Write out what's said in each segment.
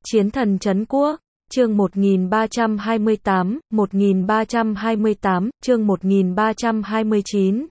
Chiến thần trấn quốc, chương 1328, chương 1329.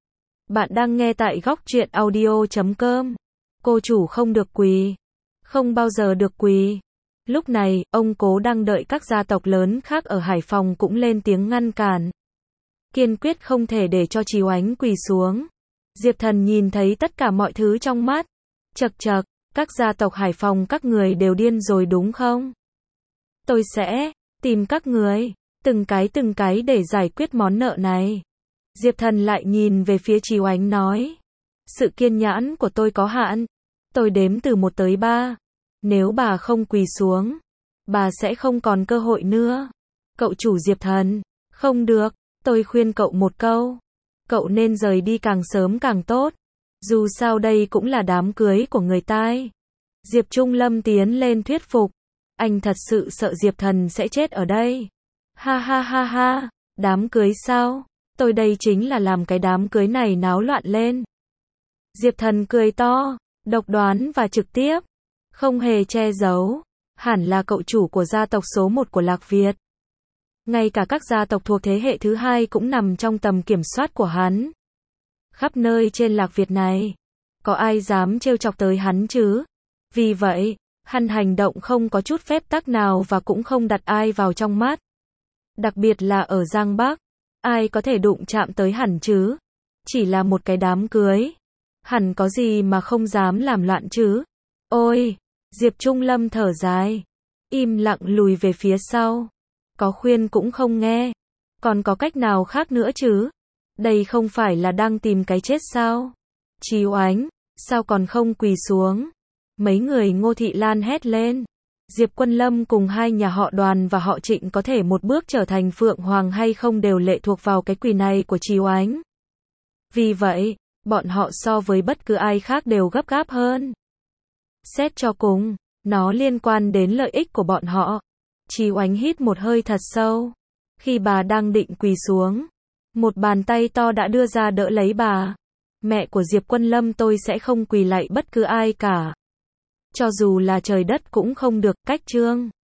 Bạn đang nghe tại góc truyện audio.com. Cô chủ không được quỳ. Không bao giờ được quỳ. Lúc này, ông Cố đang đợi các gia tộc lớn khác ở Hải Phòng cũng lên tiếng ngăn cản. Kiên quyết không thể để cho Trì Oánh quỳ xuống. Diệp Thần nhìn thấy tất cả mọi thứ trong mắt. Chậc chậc, các gia tộc Hải Phòng các người đều điên rồi đúng không? Tôi sẽ tìm các người, từng cái để giải quyết món nợ này. Diệp Thần lại nhìn về phía Trì Oánh nói. Sự kiên nhẫn của tôi có hạn. Tôi đếm từ 1 tới 3. Nếu bà không quỳ xuống, bà sẽ không còn cơ hội nữa. Cậu chủ Diệp Thần, không được, tôi khuyên cậu một câu. Cậu nên rời đi càng sớm càng tốt. Dù sao đây cũng là đám cưới của người ta. Diệp Trung Lâm tiến lên thuyết phục. Anh thật sự sợ Diệp Thần sẽ chết ở đây. Ha ha ha ha, đám cưới sao? Tôi đây chính là làm cái đám cưới này náo loạn lên. Diệp Thần cười to, độc đoán và trực tiếp. Không hề che giấu. Hẳn là cậu chủ của gia tộc số 1 của Lạc Việt. Ngay cả các gia tộc thuộc thế hệ thứ 2 cũng nằm trong tầm kiểm soát của hắn. Khắp nơi trên Lạc Việt này, có ai dám trêu chọc tới hắn chứ? Vì vậy, hắn hành động không có chút phép tắc nào và cũng không đặt ai vào trong mắt. Đặc biệt là ở Giang Bắc, ai có thể đụng chạm tới hắn chứ? Chỉ là một cái đám cưới. Hắn có gì mà không dám làm loạn chứ? Ôi! Diệp Trung Lâm thở dài. Im lặng lùi về phía sau. Có khuyên cũng không nghe. Còn có cách nào khác nữa chứ? Đây không phải là đang tìm cái chết sao? Trì Oánh, sao còn không quỳ xuống? Mấy người Ngô Thị Lan hét lên. Diệp Quân Lâm cùng hai nhà họ Đoàn và họ Trịnh có thể một bước trở thành Phượng Hoàng hay không đều lệ thuộc vào cái quỳ này của Trì Oánh. Vì vậy, bọn họ so với bất cứ ai khác đều gấp gáp hơn. Xét cho cùng, nó liên quan đến lợi ích của bọn họ. Trì Oánh hít một hơi thật sâu. Khi bà đang định quỳ xuống, một bàn tay to đã đưa ra đỡ lấy bà. Mẹ của Diệp Quân Lâm, tôi sẽ không quỳ lạy bất cứ ai cả. Cho dù là trời đất cũng không được, cách chương.